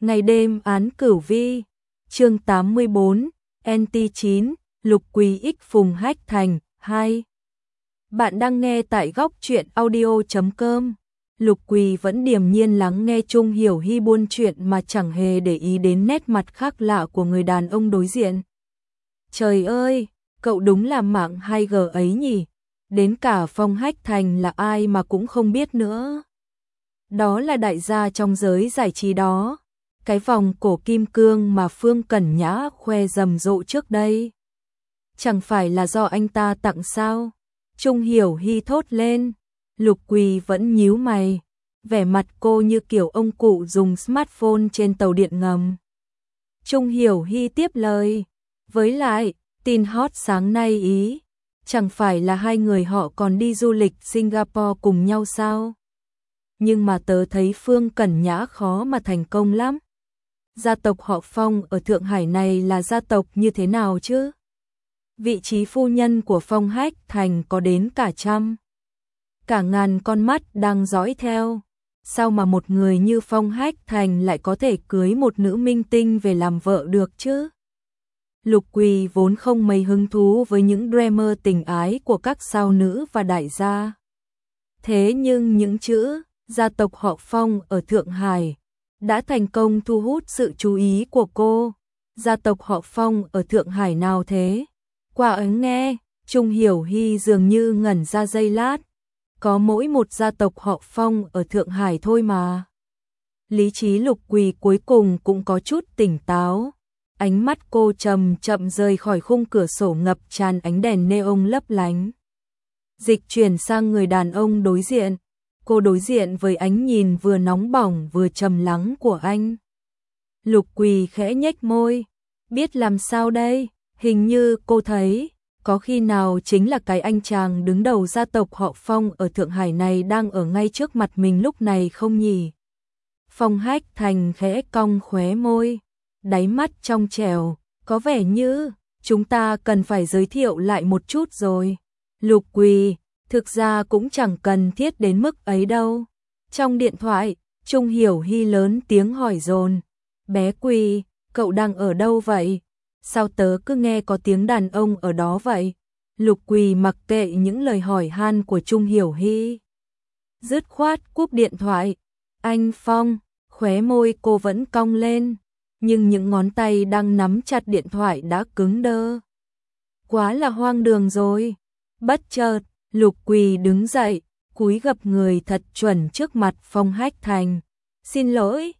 Ngày đêm án cửu vi, chương 84, NT9, Lục Quỳ X Phùng Hách Thành, 2. Bạn đang nghe tại góc truyện audio.com. Lục Quỳ vẫn điềm nhiên lắng nghe Trung Hiểu Hy buôn chuyện mà chẳng hề để ý đến nét mặt khác lạ của người đàn ông đối diện. Trời ơi, cậu đúng là mạng 2G ấy nhỉ, đến cả Phong Hách Thành là ai mà cũng không biết nữa. Đó là đại gia trong giới giải trí đó. Cái vòng cổ kim cương mà Phương Cẩn Nhã khoe rầm rộ trước đây. Chẳng phải là do anh ta tặng sao? Trung Hiểu Hy thốt lên. Lục Quỳ vẫn nhíu mày. Vẻ mặt cô như kiểu ông cụ dùng smartphone trên tàu điện ngầm. Trung Hiểu Hy tiếp lời. Với lại, tin hot sáng nay ý. Chẳng phải là hai người họ còn đi du lịch Singapore cùng nhau sao? Nhưng mà tớ thấy Phương Cẩn Nhã khó mà thành công lắm. Gia tộc họ Phong ở Thượng Hải này là gia tộc như thế nào chứ? Vị trí phu nhân của Phong Hách Thành có đến cả trăm, cả ngàn con mắt đang dõi theo. Sao mà một người như Phong Hách Thành lại có thể cưới một nữ minh tinh về làm vợ được chứ? Lục Quỳ vốn không mấy hứng thú với những drama tình ái của các sao nữ và đại gia. Thế nhưng những chữ gia tộc họ Phong ở Thượng Hải đã thành công thu hút sự chú ý của cô. Gia tộc họ Phong ở Thượng Hải nào thế? Qua ấn nghe, Trung Hiểu Hy dường như ngẩn ra giây lát. Có mỗi một gia tộc họ Phong ở Thượng Hải thôi mà. Lý trí Lục Quỳ cuối cùng cũng có chút tỉnh táo. Ánh mắt cô chậm chậm rời khỏi khung cửa sổ ngập tràn ánh đèn neon lấp lánh. Dịch chuyển sang người đàn ông đối diện. Cô đối diện với ánh nhìn vừa nóng bỏng vừa trầm lắng của anh. Lục Quỳ khẽ nhếch môi. Biết làm sao đây? Hình như cô thấy, có khi nào chính là cái anh chàng đứng đầu gia tộc họ Phong ở Thượng Hải này đang ở ngay trước mặt mình lúc này không nhỉ? Phong Hách Thành khẽ cong khóe môi, đáy mắt trong trẻo, có vẻ như chúng ta cần phải giới thiệu lại một chút rồi. Lục Quỳ, thực ra cũng chẳng cần thiết đến mức ấy đâu. Trong điện thoại, Trung Hiểu Hy lớn tiếng hỏi dồn. Bé Quỳ, cậu đang ở đâu vậy? Sao tớ cứ nghe có tiếng đàn ông ở đó vậy? Lục Quỳ mặc kệ những lời hỏi han của Trung Hiểu Hy. Dứt khoát cúp điện thoại. Anh Phong, khóe môi cô vẫn cong lên. Nhưng những ngón tay đang nắm chặt điện thoại đã cứng đơ. Quá là hoang đường rồi. Bất chợt, Lục Quỳ đứng dậy, cúi gập người thật chuẩn trước mặt Phong Hách Thành. Xin lỗi,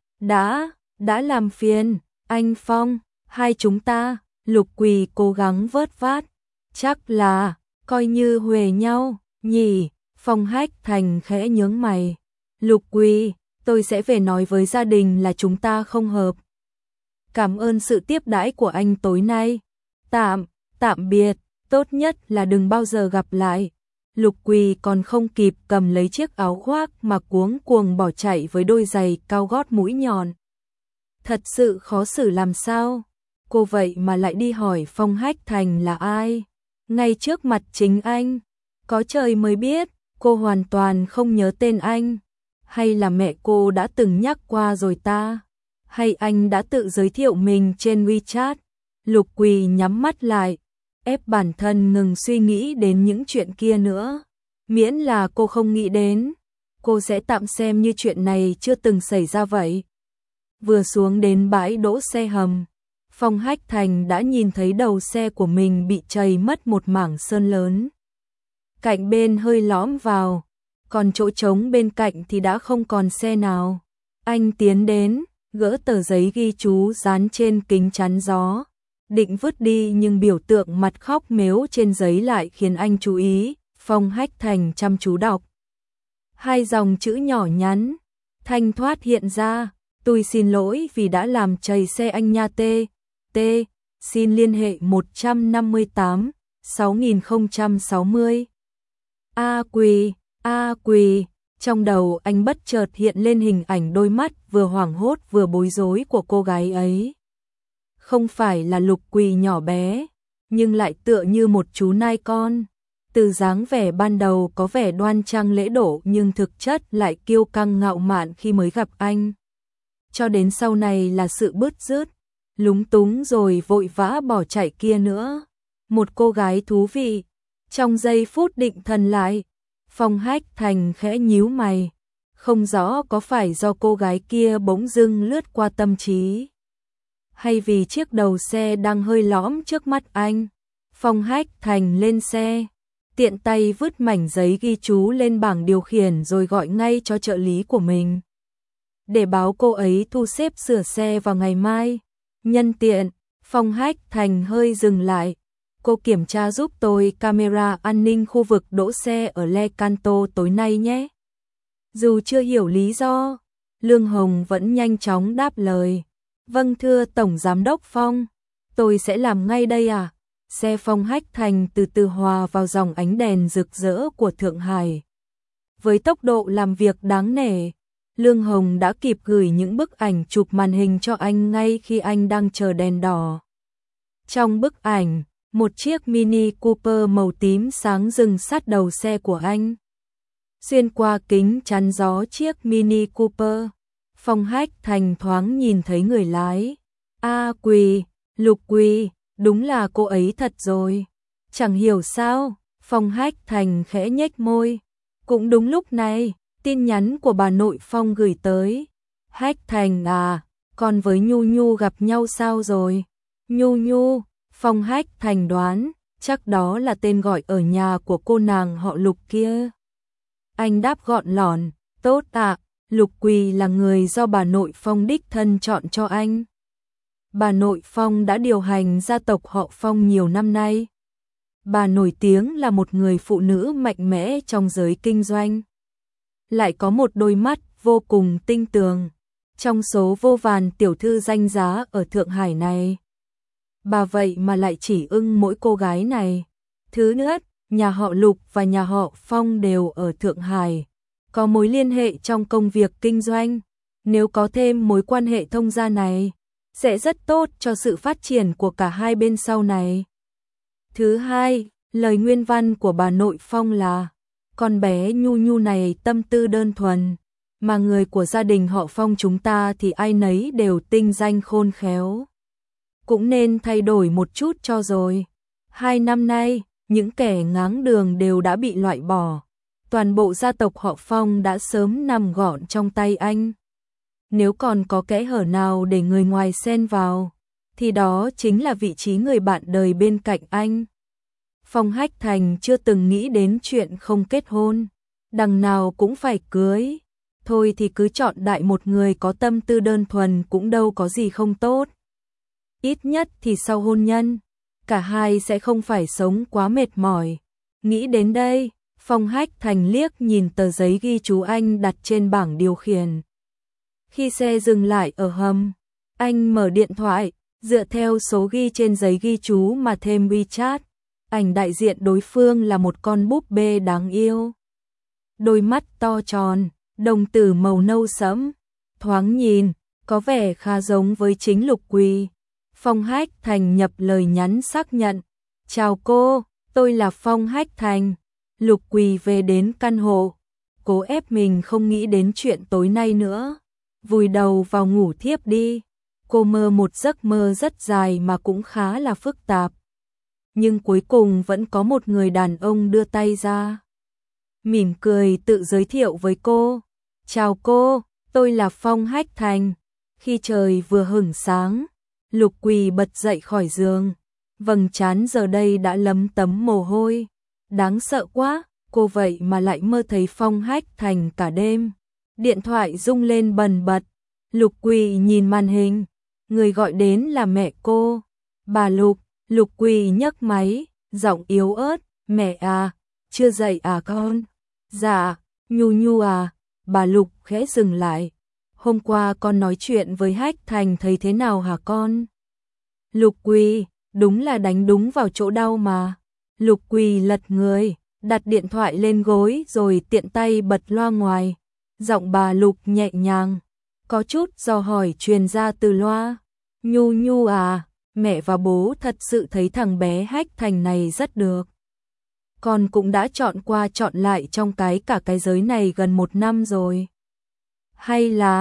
đã làm phiền, anh Phong, hai chúng ta. Lục Quỳ cố gắng vớt vát. Chắc là, coi như huề nhau, nhỉ? Phong Hách Thành khẽ nhướng mày. Lục Quỳ, tôi sẽ về nói với gia đình là chúng ta không hợp. Cảm ơn sự tiếp đãi của anh tối nay. Tạm biệt, tốt nhất là đừng bao giờ gặp lại. Lục Quỳ còn không kịp cầm lấy chiếc áo khoác mà cuống cuồng bỏ chạy với đôi giày cao gót mũi nhọn. Thật sự khó xử làm sao? Cô vậy mà lại đi hỏi Phong Hách Thành là ai? Ngay trước mặt chính anh. Có trời mới biết, cô hoàn toàn không nhớ tên anh. Hay là mẹ cô đã từng nhắc qua rồi ta? Hay anh đã tự giới thiệu mình trên WeChat? Lục Quỳ nhắm mắt lại, ép bản thân ngừng suy nghĩ đến những chuyện kia nữa. Miễn là cô không nghĩ đến, cô sẽ tạm xem như chuyện này chưa từng xảy ra vậy. Vừa xuống đến bãi đỗ xe hầm, Phong Hách Thành đã nhìn thấy đầu xe của mình bị trầy mất một mảng sơn lớn. Cạnh bên hơi lõm vào, còn chỗ trống bên cạnh thì đã không còn xe nào. Anh tiến đến, gỡ tờ giấy ghi chú dán trên kính chắn gió. Định vứt đi nhưng biểu tượng mặt khóc mếu trên giấy lại khiến anh chú ý. Phong Hách Thành chăm chú đọc. Hai dòng chữ nhỏ nhắn, thanh thoát hiện ra. Tôi xin lỗi vì đã làm trầy xe anh nha T. Xin liên hệ 158 6060. A Quỳ. Trong đầu anh bất chợt hiện lên hình ảnh đôi mắt vừa hoảng hốt vừa bối rối của cô gái ấy. Không phải là Lục Quỳ nhỏ bé, nhưng lại tựa như một chú nai con. Từ dáng vẻ ban đầu có vẻ đoan trang lễ độ nhưng thực chất lại kiêu căng ngạo mạn khi mới gặp anh. cho đến sau này là sự bứt rứt, lúng túng rồi vội vã bỏ chạy kia nữa. Một cô gái thú vị. Trong giây phút định thần lại, Phong Hách Thành khẽ nhíu mày, không rõ có phải do cô gái kia bỗng dưng lướt qua tâm trí, hay vì chiếc đầu xe đang hơi lõm trước mắt anh. Phong Hách Thành lên xe, tiện tay vứt mảnh giấy ghi chú lên bảng điều khiển rồi gọi ngay cho trợ lý của mình, để báo cô ấy thu xếp sửa xe vào ngày mai. Nhân tiện, Phong Hách Thành hơi dừng lại. Cô kiểm tra giúp tôi camera an ninh khu vực đỗ xe ở Le Canto tối nay nhé. Dù chưa hiểu lý do, Lương Hồng vẫn nhanh chóng đáp lời. Vâng thưa Tổng Giám đốc Phong, tôi sẽ làm ngay đây ạ. Xe Phong Hách Thành từ từ hòa vào dòng ánh đèn rực rỡ của Thượng Hải. Với tốc độ làm việc đáng nể, Lương Hồng đã kịp gửi những bức ảnh chụp màn hình cho anh ngay khi anh đang chờ đèn đỏ. Trong bức ảnh, một chiếc Mini Cooper màu tím sáng dừng sát đầu xe của anh. Xuyên qua kính chắn gió chiếc Mini Cooper, Phong Hách Thành thoáng nhìn thấy người lái. Quỳ, Lục Quỳ, đúng là cô ấy thật rồi. Chẳng hiểu sao, Phong Hách Thành khẽ nhếch môi. Cũng đúng lúc này, tin nhắn của bà nội Phong gửi tới. Hách Thành à, con với Nhu Nhu gặp nhau sao rồi? Nhu Nhu, Phong Hách Thành đoán, chắc đó là tên gọi ở nhà của cô nàng họ Lục kia. Anh đáp gọn lỏn, tốt ạ, Lục Quỳ là người do bà nội Phong đích thân chọn cho anh. Bà nội Phong đã điều hành gia tộc họ Phong nhiều năm nay. Bà nổi tiếng là một người phụ nữ mạnh mẽ trong giới kinh doanh. Lại có một đôi mắt vô cùng tinh tường. Trong số vô vàn tiểu thư danh giá ở Thượng Hải này, bà vậy mà lại chỉ ưng mỗi cô gái này. Thứ nhất, nhà họ Lục và nhà họ Phong đều ở Thượng Hải, có mối liên hệ trong công việc kinh doanh. Nếu có thêm mối quan hệ thông gia này, sẽ rất tốt cho sự phát triển của cả hai bên sau này. Thứ hai, lời nguyên văn của bà nội Phong là: con bé Nhu Nhu này tâm tư đơn thuần, mà người của gia đình họ Phong chúng ta thì ai nấy đều tinh danh khôn khéo. Cũng nên thay đổi một chút cho rồi. 2 năm nay, những kẻ ngáng đường đều đã bị loại bỏ. Toàn bộ gia tộc họ Phong đã sớm nằm gọn trong tay anh. Nếu còn có kẽ hở nào để người ngoài xen vào, thì đó chính là vị trí người bạn đời bên cạnh anh. Phong Hách Thành chưa từng nghĩ đến chuyện không kết hôn, đằng nào cũng phải cưới. Thôi thì cứ chọn đại một người có tâm tư đơn thuần cũng đâu có gì không tốt. Ít nhất thì sau hôn nhân, cả hai sẽ không phải sống quá mệt mỏi. Nghĩ đến đây, Phong Hách Thành liếc nhìn tờ giấy ghi chú anh đặt trên bảng điều khiển. Khi xe dừng lại ở hầm, anh mở điện thoại, dựa theo số ghi trên giấy ghi chú mà thêm WeChat. Ảnh đại diện đối phương là một con búp bê đáng yêu. Đôi mắt to tròn, đồng tử màu nâu sẫm, thoáng nhìn, có vẻ khá giống với chính Lục Quỳ. Phong Hách Thành nhập lời nhắn xác nhận. Chào cô, tôi là Phong Hách Thành. Lục Quỳ về đến căn hộ, cố ép mình không nghĩ đến chuyện tối nay nữa. Vùi đầu vào ngủ thiếp đi. Cô mơ một giấc mơ rất dài mà cũng khá là phức tạp. Nhưng cuối cùng vẫn có một người đàn ông đưa tay ra, mỉm cười tự giới thiệu với cô. Chào cô, tôi là Phong Hách Thành. Khi trời vừa hửng sáng, Lục Quỳ bật dậy khỏi giường. Vầng trán giờ đây đã lấm tấm mồ hôi. Đáng sợ quá, cô vậy mà lại mơ thấy Phong Hách Thành cả đêm. Điện thoại rung lên bần bật. Lục Quỳ nhìn màn hình. Người gọi đến là mẹ cô. Bà Lục. Lục Quỳ nhấc máy, giọng yếu ớt. Mẹ à, chưa dậy à con? Dạ, Nhu Nhu à. Bà Lục khẽ dừng lại. Hôm qua con nói chuyện với Hách Thành thấy thế nào hả con? Lục Quỳ, đúng là đánh đúng vào chỗ đau mà. Lục Quỳ lật người, đặt điện thoại lên gối rồi tiện tay bật loa ngoài. Giọng bà Lục nhẹ nhàng, có chút dò hỏi truyền ra từ loa. Nhu Nhu à, mẹ và bố thật sự thấy thằng bé Hách Thành này rất được. Con cũng đã chọn qua chọn lại trong cả cái giới này gần 1 năm rồi. Hay là,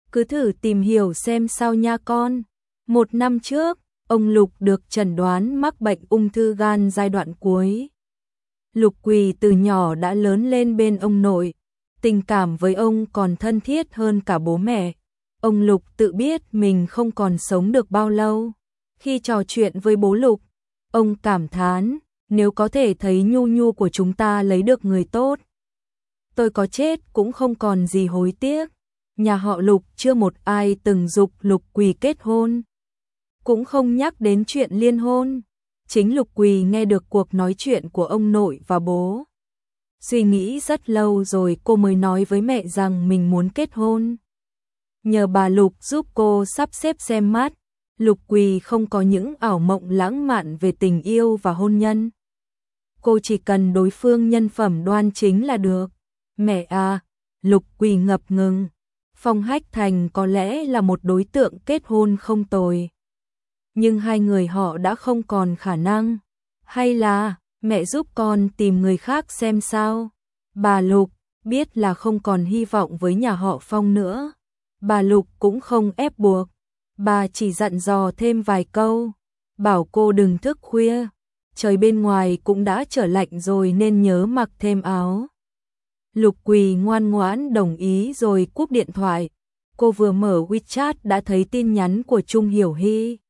cứ thử tìm hiểu xem sao nha con. 1 năm trước, ông Lục được chẩn đoán mắc bệnh ung thư gan giai đoạn cuối. Lục Quỳ từ nhỏ đã lớn lên bên ông nội, tình cảm với ông còn thân thiết hơn cả bố mẹ. Ông Lục tự biết mình không còn sống được bao lâu. Khi trò chuyện với bố Lục, ông cảm thán, nếu có thể thấy Nhu Nhu của chúng ta lấy được người tốt, tôi có chết cũng không còn gì hối tiếc. Nhà họ Lục chưa một ai từng giục Lục Quỳ kết hôn, cũng không nhắc đến chuyện liên hôn. Chính Lục Quỳ nghe được cuộc nói chuyện của ông nội và bố. Suy nghĩ rất lâu rồi cô mới nói với mẹ rằng mình muốn kết hôn. Nhờ bà Lục giúp cô sắp xếp xem mắt, Lục Quỳ không có những ảo mộng lãng mạn về tình yêu và hôn nhân. Cô chỉ cần đối phương nhân phẩm đoan chính là được. Mẹ à, Lục Quỳ ngập ngừng. Phong Hách Thành có lẽ là một đối tượng kết hôn không tồi. Nhưng hai người họ đã không còn khả năng. Hay là mẹ giúp con tìm người khác xem sao? Bà Lục biết là không còn hy vọng với nhà họ Phong nữa. Bà Lục cũng không ép buộc. Bà chỉ dặn dò thêm vài câu, bảo cô đừng thức khuya. Trời bên ngoài cũng đã trở lạnh rồi nên nhớ mặc thêm áo. Lục Quỳ ngoan ngoãn đồng ý rồi cúp điện thoại. Cô vừa mở WeChat đã thấy tin nhắn của Trung Hiểu Hy.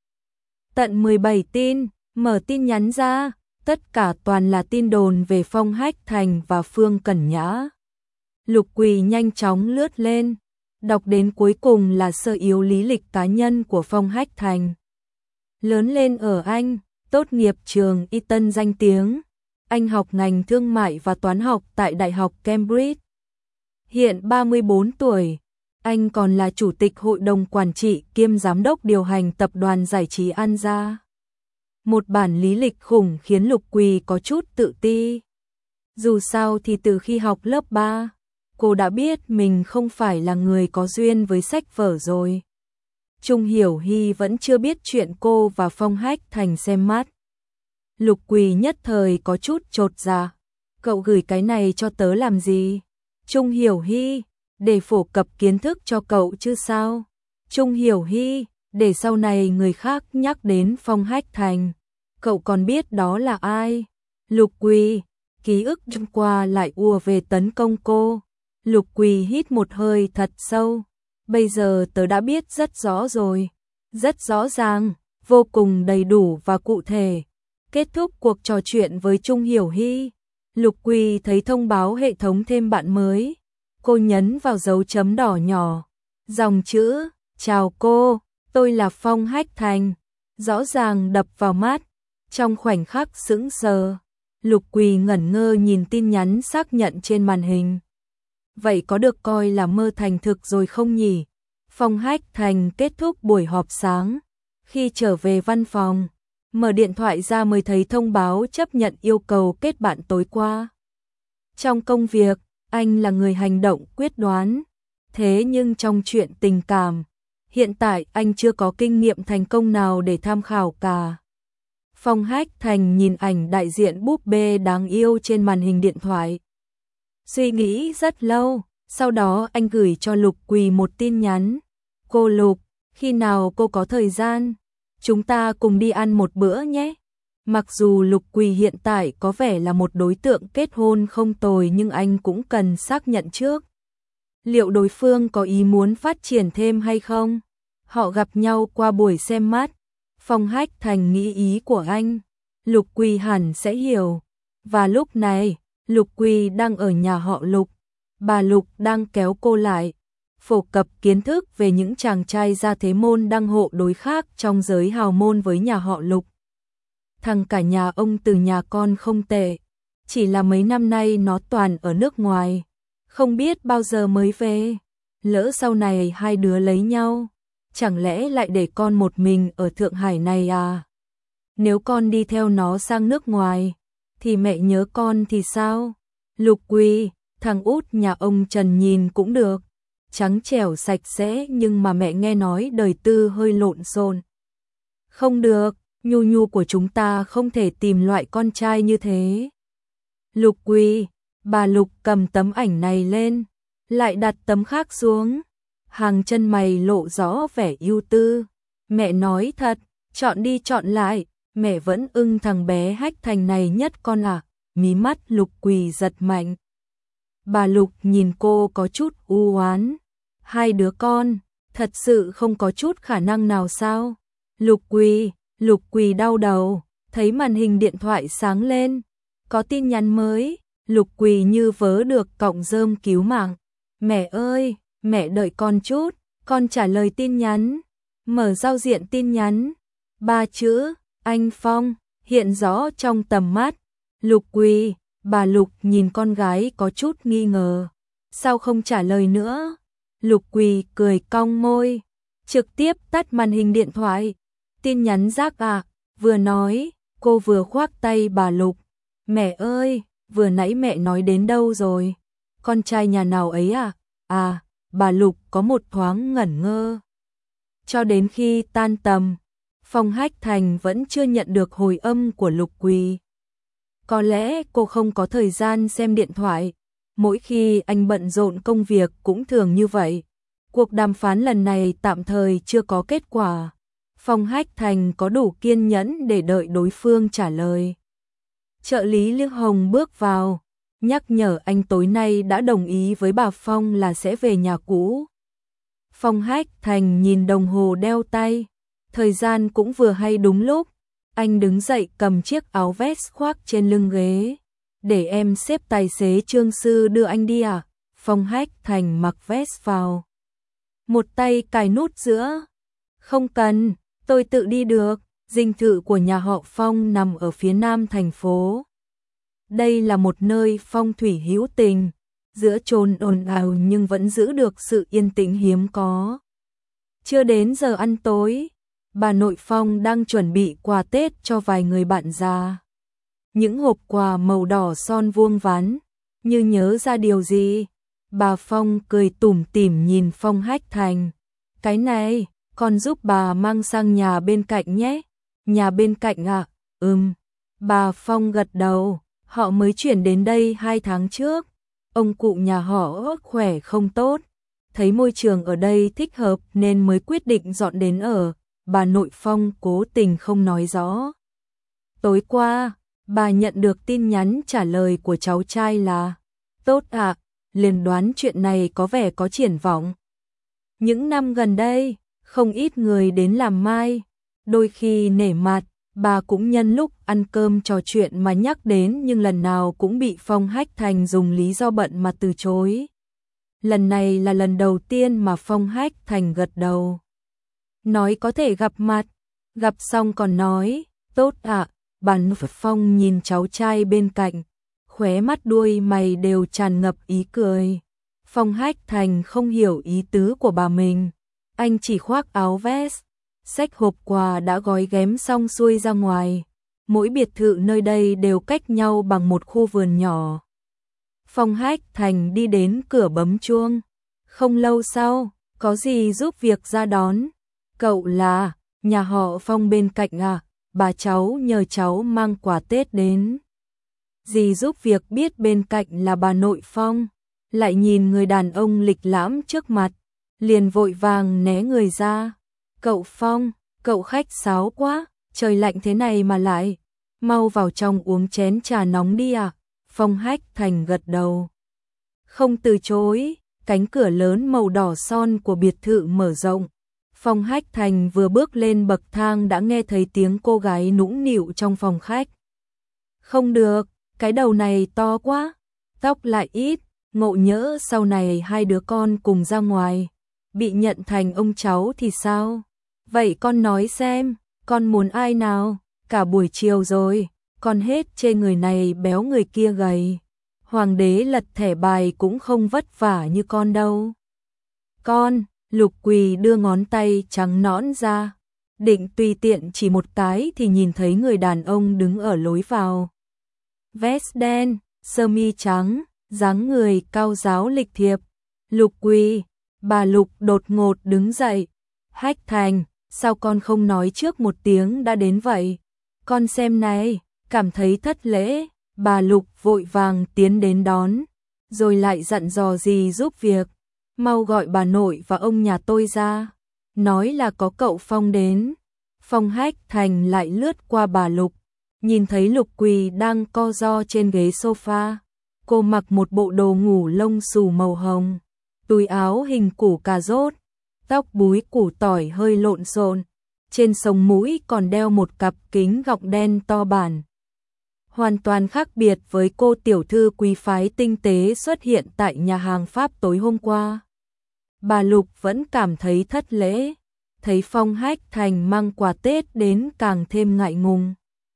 Tận 17 tin, mở tin nhắn ra, tất cả toàn là tin đồn về Phong Hách Thành và Phương Cẩn Nhã. Lục Quỳ nhanh chóng lướt lên, đọc đến cuối cùng là sơ yếu lý lịch cá nhân của Phong Hách Thành. Lớn lên ở Anh, tốt nghiệp trường Eton danh tiếng. Anh học ngành thương mại và toán học tại Đại học Cambridge. Hiện 34 tuổi, anh còn là chủ tịch hội đồng quản trị kiêm giám đốc điều hành tập đoàn giải trí An Gia. Một bản lý lịch khủng khiến Lục Quỳ có chút tự ti. Dù sao thì từ khi học lớp 3, cô đã biết mình không phải là người có duyên với sách vở rồi. Trung Hiểu Hy vẫn chưa biết chuyện cô và Phong Hách Thành xem mắt. Lục Quỳ nhất thời có chút chột dạ. Cậu gửi cái này cho tớ làm gì? Trung Hiểu Hy, để phổ cập kiến thức cho cậu chứ sao? Trung Hiểu Hy, để sau này người khác nhắc đến Phong Hách Thành, cậu còn biết đó là ai? Lục Quỳ, ký ức trong qua lại ùa về tấn công cô. Lục Quỳ hít một hơi thật sâu. Bây giờ tớ đã biết rất rõ rồi. Rất rõ ràng, vô cùng đầy đủ và cụ thể. Kết thúc cuộc trò chuyện với Trung Hiểu Hy, Lục Quỳ thấy thông báo hệ thống thêm bạn mới. Cô nhấn vào dấu chấm đỏ nhỏ. Dòng chữ, chào cô, tôi là Phong Hách Thành. Rõ ràng đập vào mắt. Trong khoảnh khắc sững sờ, Lục Quỳ ngẩn ngơ nhìn tin nhắn xác nhận trên màn hình. Vậy có được coi là mơ thành thực rồi không nhỉ? Phong Hách Thành kết thúc buổi họp sáng. Khi trở về văn phòng, mở điện thoại ra mới thấy thông báo chấp nhận yêu cầu kết bạn tối qua. Trong công việc, anh là người hành động quyết đoán. Thế nhưng trong chuyện tình cảm, hiện tại anh chưa có kinh nghiệm thành công nào để tham khảo cả. Phong Hách Thành nhìn ảnh đại diện búp bê đáng yêu trên màn hình điện thoại. Suy nghĩ rất lâu, sau đó anh gửi cho Lục Quỳ một tin nhắn. Cô Lục, khi nào cô có thời gian, chúng ta cùng đi ăn một bữa nhé. Mặc dù Lục Quỳ hiện tại có vẻ là một đối tượng kết hôn không tồi nhưng anh cũng cần xác nhận trước. Liệu đối phương có ý muốn phát triển thêm hay không? Họ gặp nhau qua buổi xem mắt. Phong Hách Thành nghĩ ý của anh, Lục Quỳ hẳn sẽ hiểu. Và lúc này, Lục Quỳ đang ở nhà họ Lục. Bà Lục đang kéo cô lại, phổ cập kiến thức về những chàng trai gia thế môn đăng hộ đối khác trong giới hào môn với nhà họ Lục. Thằng cả nhà ông từ nhà con không tệ, chỉ là mấy năm nay nó toàn ở nước ngoài, không biết bao giờ mới về. Lỡ sau này hai đứa lấy nhau, chẳng lẽ lại để con một mình ở Thượng Hải này à? Nếu con đi theo nó sang nước ngoài, thì mẹ nhớ con thì sao? Lục Quỳ, thằng út nhà ông Trần nhìn cũng được, trắng trẻo sạch sẽ nhưng mà mẹ nghe nói đời tư hơi lộn xộn. Không được, Nhu Nhu của chúng ta không thể tìm loại con trai như thế. Lục Quỳ, bà Lục cầm tấm ảnh này lên, lại đặt tấm khác xuống. hàng chân mày lộ rõ vẻ ưu tư. Mẹ nói thật, chọn đi chọn lại, mẹ vẫn ưng thằng bé Hách Thành này nhất con à. Mí mắt Lục Quỳ giật mạnh. Bà Lục nhìn cô có chút u oán. Hai đứa con, thật sự không có chút khả năng nào sao? Lục Quỳ đau đầu, thấy màn hình điện thoại sáng lên. Có tin nhắn mới, Lục Quỳ như vớ được cọng rơm cứu mạng. Mẹ ơi, mẹ đợi con chút, con trả lời tin nhắn. Mở giao diện tin nhắn. 3 chữ, anh Phong, hiện rõ trong tầm mắt. Lục Quỳ, bà Lục nhìn con gái có chút nghi ngờ. Sao không trả lời nữa? Lục Quỳ cười cong môi, trực tiếp tắt màn hình điện thoại. Tin nhắn rác à? Vừa nói, cô vừa khoác tay bà Lục. Mẹ ơi, vừa nãy mẹ nói đến đâu rồi? Con trai nhà nào ấy à? À, bà Lục có một thoáng ngẩn ngơ. Cho đến khi tan tầm, Phong Hách Thành vẫn chưa nhận được hồi âm của Lục Quỳ. Có lẽ cô không có thời gian xem điện thoại, mỗi khi anh bận rộn công việc cũng thường như vậy. Cuộc đàm phán lần này tạm thời chưa có kết quả. Phong Hách Thành có đủ kiên nhẫn để đợi đối phương trả lời. Trợ lý Liễu Hồng bước vào, nhắc nhở anh tối nay đã đồng ý với bà Phong là sẽ về nhà cũ. Phong Hách Thành nhìn đồng hồ đeo tay, thời gian cũng vừa hay đúng lúc. Anh đứng dậy cầm chiếc áo vest khoác trên lưng ghế. Để em xếp tài xế Trương Sư đưa anh đi à? Phong Hách Thành mặc vest vào. Một tay cài nút giữa. Không cần, tôi tự đi được. Dinh thự của nhà họ Phong nằm ở phía nam thành phố. Đây là một nơi phong thủy hữu tình, giữa chốn ồn ào nhưng vẫn giữ được sự yên tĩnh hiếm có. Chưa đến giờ ăn tối, bà nội Phong đang chuẩn bị quà Tết cho vài người bạn già. Những hộp quà màu đỏ son vuông vắn, như nhớ ra điều gì. Bà Phong cười tủm tỉm nhìn Phong Hách Thành. Cái này, con giúp bà mang sang nhà bên cạnh nhé. Nhà bên cạnh à? Bà Phong gật đầu, họ mới chuyển đến đây 2 tháng trước. Ông cụ nhà họ khỏe không tốt, thấy môi trường ở đây thích hợp nên mới quyết định dọn đến ở. Bà nội Phong cố tình không nói rõ. Tối qua, bà nhận được tin nhắn trả lời của cháu trai là tốt ạ, liền đoán chuyện này có vẻ có triển vọng. Những năm gần đây, không ít người đến làm mai, đôi khi nể mặt, bà cũng nhân lúc ăn cơm trò chuyện mà nhắc đến nhưng lần nào cũng bị Phong Hách Thành dùng lý do bận mà từ chối. Lần này là lần đầu tiên mà Phong Hách Thành gật đầu. Nói có thể gặp mặt, gặp xong còn nói, tốt ạ. Bà Phong nhìn cháu trai bên cạnh, khóe mắt đuôi mày đều tràn ngập ý cười. Phong Hách Thành không hiểu ý tứ của bà mình, anh chỉ khoác áo vest, xách hộp quà đã gói ghém xong xuôi ra ngoài. Mỗi biệt thự nơi đây đều cách nhau bằng một khu vườn nhỏ. Phong Hách Thành đi đến cửa bấm chuông. Không lâu sau, có gì giúp việc ra đón. Cậu là, nhà họ Phong bên cạnh à? Bà cháu nhờ cháu mang quà Tết đến. Dì giúp việc biết bên cạnh là bà nội Phong, lại nhìn người đàn ông lịch lãm trước mặt, liền vội vàng né người ra. Cậu Phong, cậu khách sáo quá, trời lạnh thế này mà lại, mau vào trong uống chén trà nóng đi à? Phong Hách Thành gật đầu. Không từ chối, cánh cửa lớn màu đỏ son của biệt thự mở rộng. Phong Hách Thành vừa bước lên bậc thang đã nghe thấy tiếng cô gái nũng nịu trong phòng khách. Không được, cái đầu này to quá, tóc lại ít, ngộ nhỡ sau này hai đứa con cùng ra ngoài, bị nhận thành ông cháu thì sao? Vậy con nói xem, con muốn ai nào? Cả buổi chiều rồi, con hết chê người này béo người kia gầy. Hoàng đế lật thẻ bài cũng không vất vả như con đâu. Con, Lục Quỳ đưa ngón tay trắng nõn ra, định tùy tiện chỉ một cái thì nhìn thấy người đàn ông đứng ở lối vào. Vest đen, sơ mi trắng, dáng người cao ráo lịch thiệp. Lục Quỳ, bà Lục đột ngột đứng dậy. Hách Thành, sao con không nói trước một tiếng đã đến vậy? Con xem này, cảm thấy thất lễ. Bà Lục vội vàng tiến đến đón, rồi lại dặn dò gì giúp việc. mau gọi bà nội và ông nhà tôi ra, nói là có cậu Phong đến. Phong Hách Thành lại lướt qua bà Lục, nhìn thấy Lục Quỳ đang co ro trên ghế sofa. Cô mặc một bộ đồ ngủ lông xù màu hồng, túi áo hình củ cà rốt, tóc búi củ tỏi hơi lộn xộn, trên sống mũi còn đeo một cặp kính gọng đen to bản. Hoàn toàn khác biệt với cô tiểu thư quý phái tinh tế xuất hiện tại nhà hàng Pháp tối hôm qua. Bà Lục vẫn cảm thấy thất lễ, thấy Phong Hách Thành mang quà Tết đến càng thêm ngại ngùng.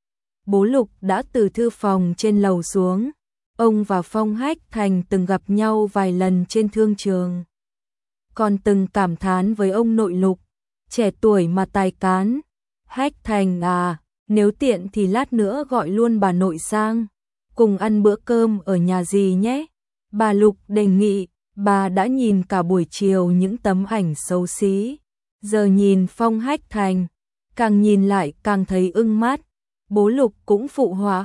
Bố Lục đã từ thư phòng trên lầu xuống, ông và Phong Hách Thành từng gặp nhau vài lần trên thương trường. Còn từng cảm thán với ông nội Lục, trẻ tuổi mà tài cán. Hách Thành à, nếu tiện thì lát nữa gọi luôn bà nội sang, cùng ăn bữa cơm ở nhà dì nhé. Bà Lục đề nghị. Bà đã nhìn cả buổi chiều những tấm ảnh xấu xí, giờ nhìn Phong Hách Thành, càng nhìn lại càng thấy ưng mắt. Bố Lục cũng phụ họa,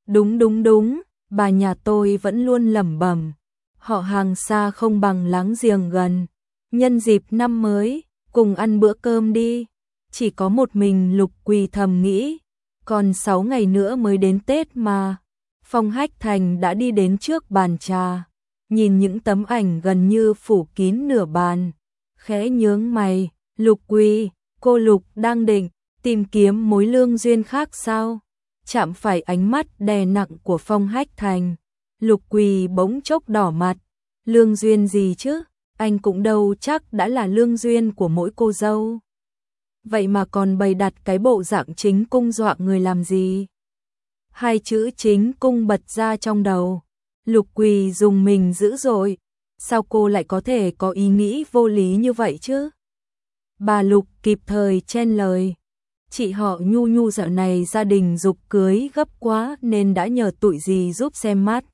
đúng, bà nhà tôi vẫn luôn lẩm bẩm, họ hàng xa không bằng láng giềng gần, nhân dịp năm mới, cùng ăn bữa cơm đi. Chỉ có một mình Lục Quỳ thầm nghĩ, còn 6 ngày nữa mới đến Tết mà. Phong Hách Thành đã đi đến trước bàn trà, nhìn những tấm ảnh gần như phủ kín nửa bàn, khẽ nhướng mày. Lục Quỳ, cô Lục đang định tìm kiếm mối lương duyên khác sao? Chạm phải ánh mắt đè nặng của Phong Hách Thành, Lục Quỳ bỗng chốc đỏ mặt. Lương duyên gì chứ? Anh cũng đâu chắc đã là lương duyên của mỗi cô dâu. Vậy mà còn bày đặt cái bộ dạng chính cung dọa người làm gì? Hai chữ chính cung bật ra trong đầu. Lục Quỳ dùng mình dữ dội, sao cô lại có thể có ý nghĩ vô lý như vậy chứ? Bà Lục kịp thời chen lời, chị họ Nhu dạo này gia đình giục cưới gấp quá nên đã nhờ tụi dì giúp xem mắt.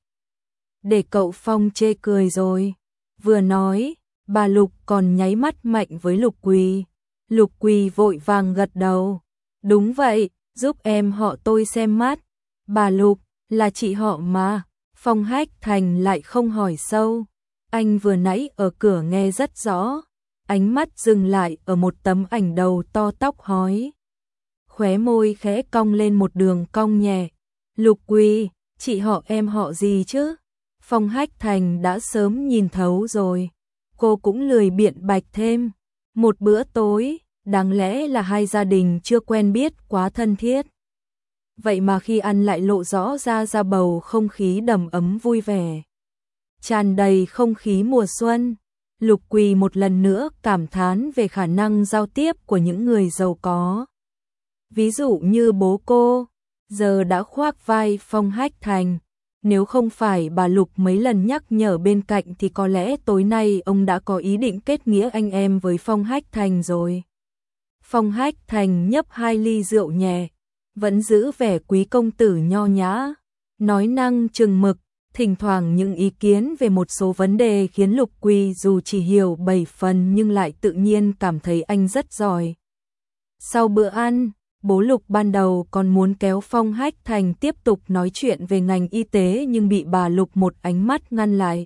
Để cậu Phong chê cười rồi. Vừa nói, bà Lục còn nháy mắt mạnh với Lục Quỳ. Lục Quỳ vội vàng gật đầu. Đúng vậy, giúp em họ tôi xem mắt. Bà Lục, là chị họ mà. Phong Hách Thành lại không hỏi sâu. Anh vừa nãy ở cửa nghe rất rõ. Ánh mắt dừng lại ở một tấm ảnh đầu to tóc hói. Khóe môi khẽ cong lên một đường cong nhẹ. Lục Quỳ, chị họ em họ gì chứ? Phong Hách Thành đã sớm nhìn thấu rồi. Cô cũng lười biện bạch thêm. Một bữa tối, đáng lẽ là hai gia đình chưa quen biết quá thân thiết. Vậy mà khi ăn lại lộ rõ ra bầu không khí đầm ấm vui vẻ, tràn đầy không khí mùa xuân. Lục Quỳ một lần nữa cảm thán về khả năng giao tiếp của những người giàu có. Ví dụ như bố cô, giờ đã khoác vai Phong Hách Thành. Nếu không phải bà Lục mấy lần nhắc nhở bên cạnh thì có lẽ tối nay ông đã có ý định kết nghĩa anh em với Phong Hách Thành rồi. Phong Hách Thành nhấp 2 ly rượu nhẹ, vẫn giữ vẻ quý công tử nho nhã, nói năng chừng mực, thỉnh thoảng những ý kiến về một số vấn đề khiến Lục Quỳ dù chỉ hiểu 7 phần nhưng lại tự nhiên cảm thấy anh rất giỏi. Sau bữa ăn, bố Lục ban đầu còn muốn kéo Phong Hách Thành tiếp tục nói chuyện về ngành y tế nhưng bị bà Lục một ánh mắt ngăn lại.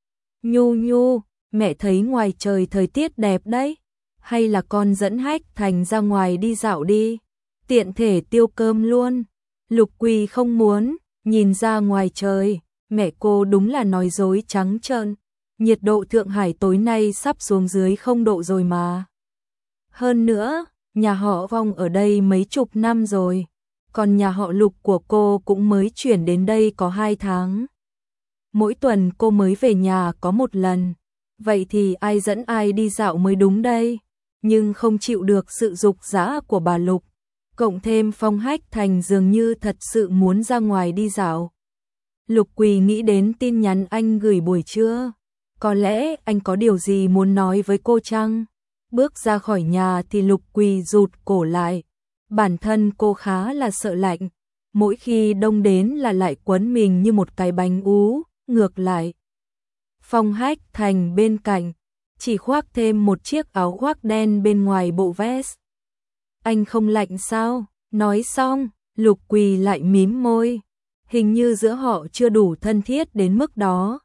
Nhu, mẹ thấy ngoài trời thời tiết đẹp đấy, hay là con dẫn Hách Thành ra ngoài đi dạo đi, tiện thể tiêu cơm luôn. Lục Quỳ không muốn, nhìn ra ngoài trời, mẹ cô đúng là nói dối trắng trợn. Nhiệt độ Thượng Hải tối nay sắp xuống dưới 0 độ rồi mà. Hơn nữa, nhà họ Vong ở đây mấy chục năm rồi, còn nhà họ Lục của cô cũng mới chuyển đến đây có 2 tháng. Mỗi tuần cô mới về nhà có 1 lần, vậy thì ai dẫn ai đi dạo mới đúng đây. Nhưng không chịu được sự giục giã của bà Lục, cộng thêm Phong Hách Thành dường như thật sự muốn ra ngoài đi dạo. Lục Quỳ nghĩ đến tin nhắn anh gửi buổi trưa, có lẽ anh có điều gì muốn nói với cô chăng? Bước ra khỏi nhà thì Lục Quỳ rụt cổ lại. Bản thân cô khá là sợ lạnh, mỗi khi đông đến là lại quấn mình như một cái bánh ú. Ngược lại, Phong Hách Thành bên cạnh chỉ khoác thêm một chiếc áo khoác đen bên ngoài bộ vest. Anh không lạnh sao? Nói xong, Lục Quỳ lại mím môi. Hình như giữa họ chưa đủ thân thiết đến mức đó.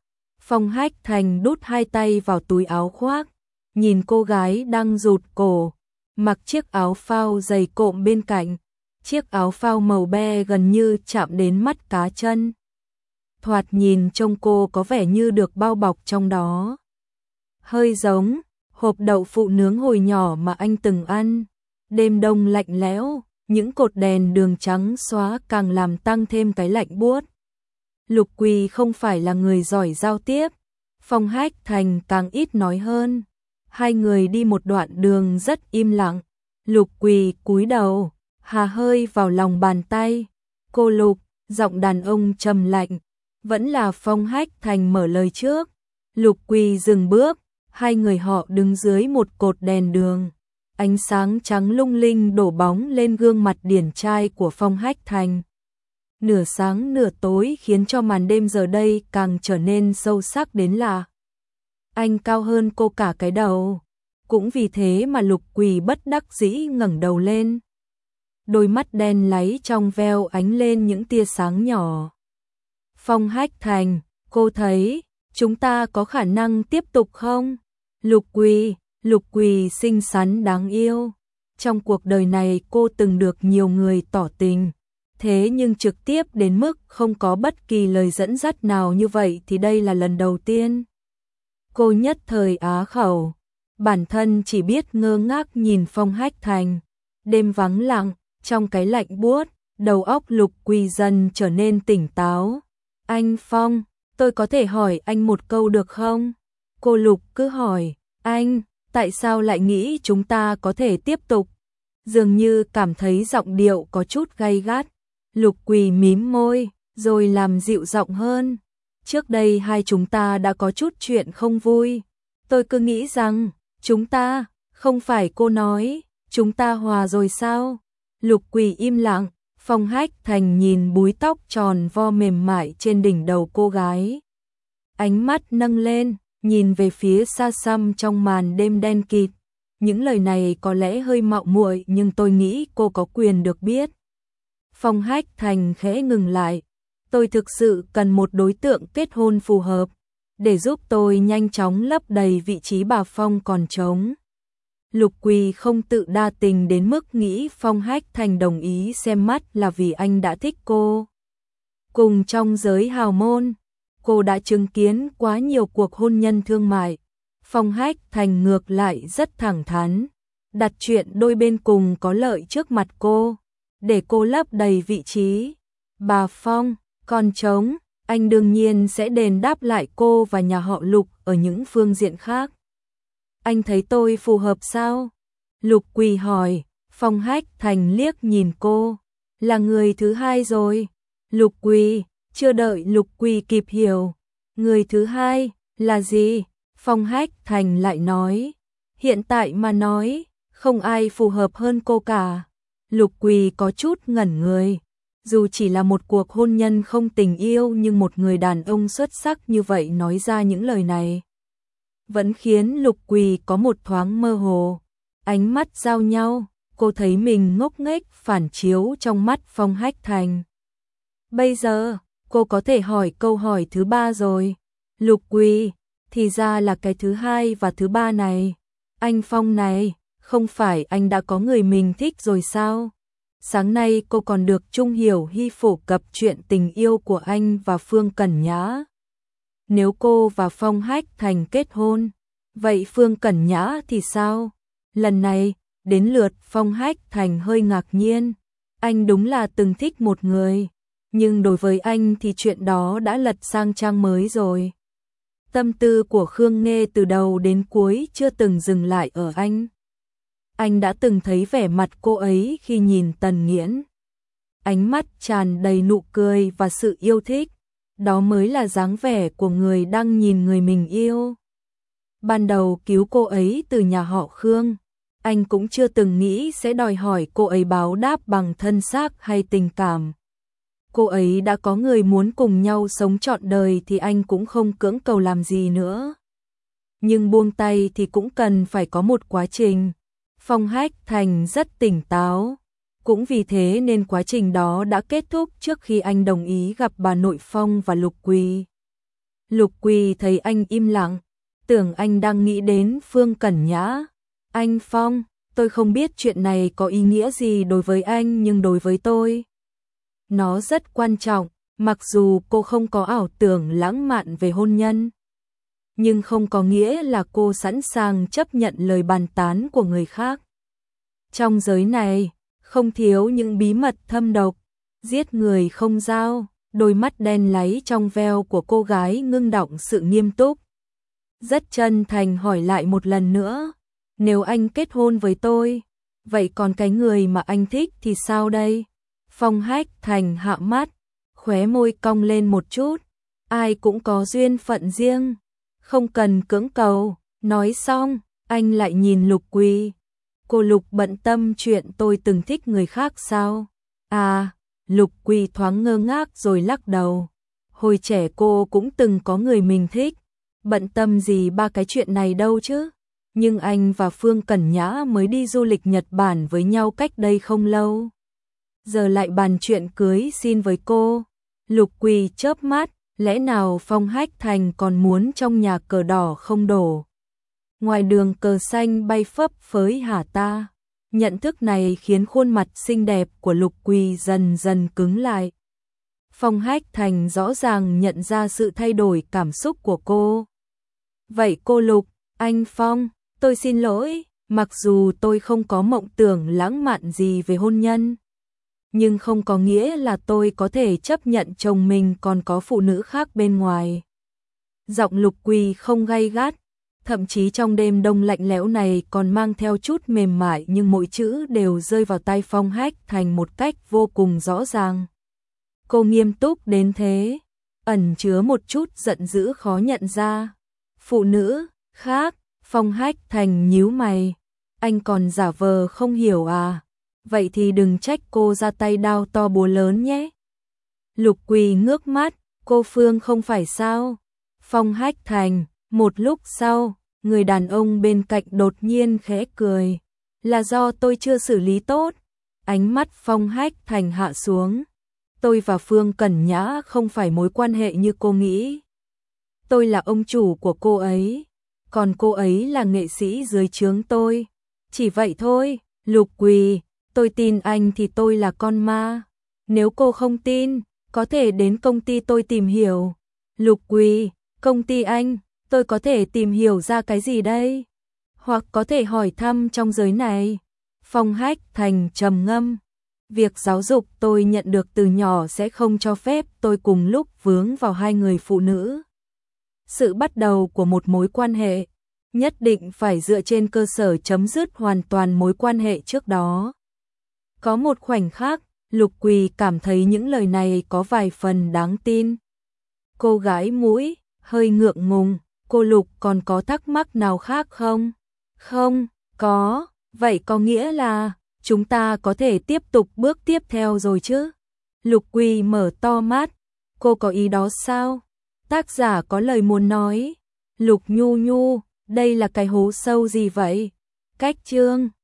Phong Hách Thành đút hai tay vào túi áo khoác, nhìn cô gái đang rụt cổ, mặc chiếc áo phao dày cộm bên cạnh, chiếc áo phao màu be gần như chạm đến mắt cá chân. Thoạt nhìn trông cô có vẻ như được bao bọc trong đó. Hơi giống hộp đậu phụ nướng hồi nhỏ mà anh từng ăn. Đêm đông lạnh lẽo, những cột đèn đường trắng xóa càng làm tăng thêm cái lạnh buốt. Lục Quỳ không phải là người giỏi giao tiếp, Phong Hách Thành càng ít nói hơn. Hai người đi một đoạn đường rất im lặng. Lục Quỳ cúi đầu, hà hơi vào lòng bàn tay. Cô Lục, giọng đàn ông trầm lạnh. Vẫn là Phong Hách Thành mở lời trước. Lục Quỳ dừng bước, hai người họ đứng dưới một cột đèn đường. Ánh sáng trắng lung linh đổ bóng lên gương mặt điển trai của Phong Hách Thành. Nửa sáng nửa tối khiến cho màn đêm giờ đây càng trở nên sâu sắc đến lạ. Anh cao hơn cô cả cái đầu. Cũng vì thế mà Lục Quỳ bất đắc dĩ ngẩng đầu lên. Đôi mắt đen láy trong veo ánh lên những tia sáng nhỏ. Phong Hách Thành, cô thấy chúng ta có khả năng tiếp tục không? Lục Quỳ xinh xắn đáng yêu. Trong cuộc đời này cô từng được nhiều người tỏ tình. Thế nhưng trực tiếp đến mức không có bất kỳ lời dẫn dắt nào như vậy thì đây là lần đầu tiên. Cô nhất thời á khẩu. Bản thân chỉ biết ngơ ngác nhìn Phong Hách Thành. Đêm vắng lặng, trong cái lạnh buốt, đầu óc Lục Quỳ dần trở nên tỉnh táo. Anh Phong, tôi có thể hỏi anh một câu được không? Cô Lục cứ hỏi, anh, tại sao lại nghĩ chúng ta có thể tiếp tục? Dường như cảm thấy giọng điệu có chút gay gắt. Lục Quỳ mím môi, rồi làm dịu giọng hơn. Trước đây hai chúng ta đã có chút chuyện không vui. Tôi cứ nghĩ rằng, chúng ta, không phải cô nói, chúng ta hòa rồi sao? Lục Quỳ im lặng, Phong Hách Thành nhìn búi tóc tròn vo mềm mại trên đỉnh đầu cô gái. Ánh mắt nâng lên, nhìn về phía xa xăm trong màn đêm đen kịt. Những lời này có lẽ hơi mạo muội nhưng tôi nghĩ cô có quyền được biết. Phong Hách Thành khẽ ngừng lại. Tôi thực sự cần một đối tượng kết hôn phù hợp, để giúp tôi nhanh chóng lấp đầy vị trí bà Phong còn trống. Lục Quỳ không tự đa tình đến mức nghĩ Phong Hách Thành đồng ý xem mắt là vì anh đã thích cô. Cùng trong giới hào môn, cô đã chứng kiến quá nhiều cuộc hôn nhân thương mại. Phong Hách Thành ngược lại rất thẳng thắn, đặt chuyện đôi bên cùng có lợi trước mặt cô, để cô lấp đầy vị trí. Bà Phong, còn trống, anh đương nhiên sẽ đền đáp lại cô và nhà họ Lục ở những phương diện khác. Anh thấy tôi phù hợp sao? Lục Quỳ hỏi. Phong Hách Thành liếc nhìn cô. Là người thứ hai rồi. Lục Quỳ, chưa đợi Lục Quỳ kịp hiểu. Người thứ hai, là gì? Phong Hách Thành lại nói. Hiện tại mà nói, không ai phù hợp hơn cô cả. Lục Quỳ có chút ngẩn người. Dù chỉ là một cuộc hôn nhân không tình yêu nhưng một người đàn ông xuất sắc như vậy nói ra những lời này vẫn khiến Lục Quỳ có một thoáng mơ hồ. Ánh mắt giao nhau, cô thấy mình ngốc nghếch phản chiếu trong mắt Phong Hách Thành. Bây giờ, cô có thể hỏi câu hỏi thứ ba rồi. Lục Quỳ, thì ra là cái thứ hai và thứ ba này. Anh Phong này, không phải anh đã có người mình thích rồi sao? Sáng nay cô còn được Trung Hiểu Hy phổ cập chuyện tình yêu của anh và Phương Cẩn Nhã. Nếu cô và Phong Hách Thành kết hôn, vậy Phương Cẩn Nhã thì sao? Lần này, đến lượt Phong Hách Thành hơi ngạc nhiên. Anh đúng là từng thích một người, nhưng đối với anh thì chuyện đó đã lật sang trang mới rồi. Tâm tư của Khương Nghê từ đầu đến cuối chưa từng dừng lại ở anh. Anh đã từng thấy vẻ mặt cô ấy khi nhìn Tần Nghiễn. Ánh mắt tràn đầy nụ cười và sự yêu thích. Đó mới là dáng vẻ của người đang nhìn người mình yêu. Ban đầu cứu cô ấy từ nhà họ Khương, anh cũng chưa từng nghĩ sẽ đòi hỏi cô ấy báo đáp bằng thân xác hay tình cảm. Cô ấy đã có người muốn cùng nhau sống trọn đời thì anh cũng không cưỡng cầu làm gì nữa. Nhưng buông tay thì cũng cần phải có một quá trình. Phong Hách Thành rất tỉnh táo. Cũng vì thế nên quá trình đó đã kết thúc trước khi anh đồng ý gặp bà nội Phong và Lục Quỳ. Lục Quỳ thấy anh im lặng, tưởng anh đang nghĩ đến Phương Cẩn Nhã. Anh Phong, tôi không biết chuyện này có ý nghĩa gì đối với anh nhưng đối với tôi, nó rất quan trọng, mặc dù cô không có ảo tưởng lãng mạn về hôn nhân. Nhưng không có nghĩa là cô sẵn sàng chấp nhận lời bàn tán của người khác. Trong giới này, không thiếu những bí mật thâm độc, giết người không dao, đôi mắt đen láy trong veo của cô gái ngưng đọng sự nghiêm túc. Rất chân thành hỏi lại một lần nữa, nếu anh kết hôn với tôi, vậy còn cái người mà anh thích thì sao đây? Phong Hách Thành hạ mắt, khóe môi cong lên một chút, ai cũng có duyên phận riêng, không cần cưỡng cầu. Nói xong, anh lại nhìn Lục Quỳ. Cô Lục bận tâm chuyện tôi từng thích người khác sao? À, Lục Quỳ thoáng ngơ ngác rồi lắc đầu. Hồi trẻ cô cũng từng có người mình thích, bận tâm gì ba cái chuyện này đâu chứ. Nhưng anh và Phương Cẩn Nhã mới đi du lịch Nhật Bản với nhau cách đây không lâu. Giờ lại bàn chuyện cưới xin với cô. Lục Quỳ chớp mắt, lẽ nào Phong Hách Thành còn muốn trong nhà cờ đỏ không đổ? Ngoài đường cờ xanh bay phấp phới hả ta? Nhận thức này khiến khuôn mặt xinh đẹp của Lục Quỳ dần dần cứng lại. Phong Hách Thành rõ ràng nhận ra sự thay đổi cảm xúc của cô. Vậy cô Lục, anh Phong, tôi xin lỗi, mặc dù tôi không có mộng tưởng lãng mạn gì về hôn nhân, nhưng không có nghĩa là tôi có thể chấp nhận chồng mình còn có phụ nữ khác bên ngoài. Giọng Lục Quỳ không gay gắt, thậm chí trong đêm đông lạnh lẽo này còn mang theo chút mềm mại, nhưng mỗi chữ đều rơi vào tai Phong Hách Thành một cách vô cùng rõ ràng. Cô nghiêm túc đến thế, ẩn chứa một chút giận dữ khó nhận ra. Phụ nữ khác? Phong Hách Thành nhíu mày, anh còn giả vờ không hiểu à? Vậy thì đừng trách cô ra tay đao to búa lớn nhé. Lục Quỳ ngước mắt, cô Phương không phải sao? Phong Hách Thành, một lúc sau, người đàn ông bên cạnh đột nhiên khẽ cười. Là do tôi chưa xử lý tốt. Ánh mắt Phong Hách Thành hạ xuống. Tôi và Phương Cẩn Nhã không phải mối quan hệ như cô nghĩ. Tôi là ông chủ của cô ấy, còn cô ấy là nghệ sĩ dưới trướng tôi. Chỉ vậy thôi. Lục Quỳ, tôi tin anh thì tôi là con ma. Nếu cô không tin, có thể đến công ty tôi tìm hiểu. Lục Quỳ, công ty anh, tôi có thể tìm hiểu ra cái gì đây? Hoặc có thể hỏi thăm trong giới này. Phong Hách Thành trầm ngâm. Việc giáo dục tôi nhận được từ nhỏ sẽ không cho phép tôi cùng lúc vướng vào hai người phụ nữ. Sự bắt đầu của một mối quan hệ nhất định phải dựa trên cơ sở chấm dứt hoàn toàn mối quan hệ trước đó. Có một khoảnh khắc, Lục Quỳ cảm thấy những lời này có vài phần đáng tin. Cô gái mũi, hơi ngượng ngùng, cô Lục còn có thắc mắc nào khác không? Không, có, vậy có nghĩa là chúng ta có thể tiếp tục bước tiếp theo rồi chứ? Lục Quỳ mở to mắt, cô có ý đó sao? Tác giả có lời muốn nói. Lục Nhu Nhu, đây là cái hố sâu gì vậy? Cách chương